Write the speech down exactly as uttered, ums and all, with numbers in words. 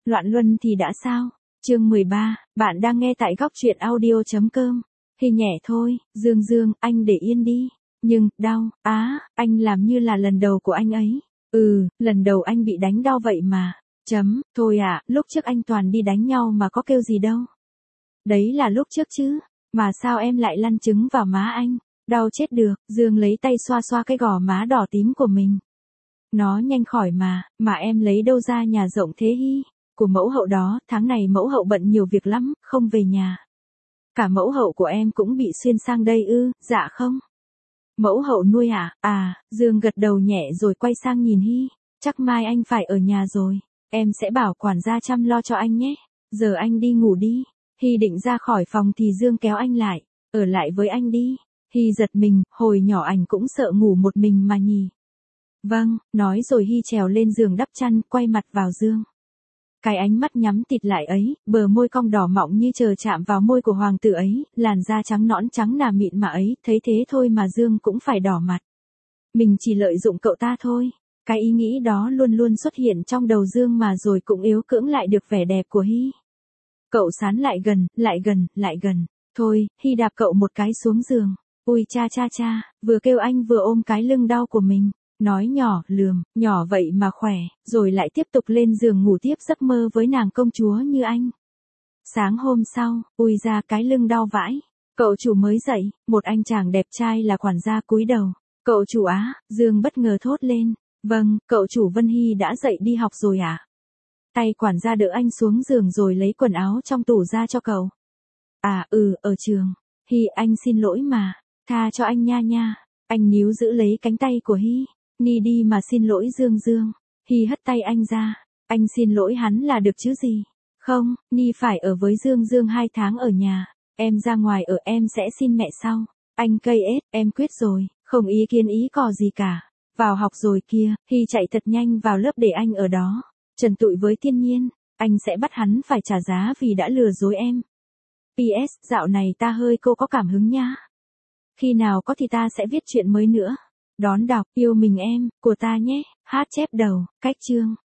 Loạn luân thì đã sao? Chương mười ba, bạn đang nghe tại góc truyện audio chấm com. Thì nhẹ thôi, Dương Dương, anh để yên đi. Nhưng, đau, á, anh làm như là lần đầu của anh ấy. Ừ, lần đầu anh bị đánh đau vậy mà. Chấm, thôi à, lúc trước anh toàn đi đánh nhau mà có kêu gì đâu. Đấy là lúc trước chứ, mà sao em lại lăn trứng vào má anh? Đau chết được, Dương lấy tay xoa xoa cái gò má đỏ tím của mình. Nó nhanh khỏi mà, mà em lấy đâu ra nhà rộng thế hi? Của mẫu hậu đó, tháng này mẫu hậu bận nhiều việc lắm, không về nhà. Cả mẫu hậu của em cũng bị xuyên sang đây ư, dạ không? Mẫu hậu nuôi à? À, Dương gật đầu nhẹ rồi quay sang nhìn Hy. Chắc mai anh phải ở nhà rồi. Em sẽ bảo quản gia chăm lo cho anh nhé. Giờ anh đi ngủ đi. Hy định ra khỏi phòng thì Dương kéo anh lại. Ở lại với anh đi. Hy giật mình, hồi nhỏ anh cũng sợ ngủ một mình mà nhỉ. Vâng, nói rồi Hy trèo lên giường đắp chăn, quay mặt vào Dương. Cái ánh mắt nhắm tịt lại ấy, bờ môi cong đỏ mọng như chờ chạm vào môi của hoàng tử ấy, làn da trắng nõn trắng nà mịn mà ấy, thấy thế thôi mà Dương cũng phải đỏ mặt. Mình chỉ lợi dụng cậu ta thôi. Cái ý nghĩ đó luôn luôn xuất hiện trong đầu Dương mà rồi cũng yếu cưỡng lại được vẻ đẹp của Hy. Cậu sán lại gần, lại gần, lại gần. Thôi, Hy đạp cậu một cái xuống giường. Ui cha cha cha, vừa kêu anh vừa ôm cái lưng đau của mình. Nói nhỏ, lườm, nhỏ vậy mà khỏe, rồi lại tiếp tục lên giường ngủ tiếp giấc mơ với nàng công chúa như anh. Sáng hôm sau, ui ra cái lưng đau vãi. Cậu chủ mới dậy, một anh chàng đẹp trai là quản gia cúi đầu. Cậu chủ á, Dương bất ngờ thốt lên. Vâng, cậu chủ Vân Hy đã dậy đi học rồi à? Tay quản gia đỡ anh xuống giường rồi lấy quần áo trong tủ ra cho cậu. À ừ, ở trường. Hy anh xin lỗi mà, tha cho anh nha nha. Anh níu giữ lấy cánh tay của Hy. Ni đi mà xin lỗi Dương Dương. Hy hất tay anh ra. Anh xin lỗi hắn là được chứ gì. Không, Ni phải ở với Dương Dương hai tháng ở nhà. Em ra ngoài ở em sẽ xin mẹ sau. Anh cây ết, em quyết rồi, không ý kiến ý cò gì cả. Vào học rồi kia, Hy chạy thật nhanh vào lớp để anh ở đó. Trần tụi với Thiên Nhiên, anh sẽ bắt hắn phải trả giá vì đã lừa dối em. pê ét, dạo này ta hơi cô có cảm hứng nha. Khi nào có thì ta sẽ viết chuyện mới nữa. Đón đọc, yêu mình em, của ta nhé, hát chép đầu, cách chương.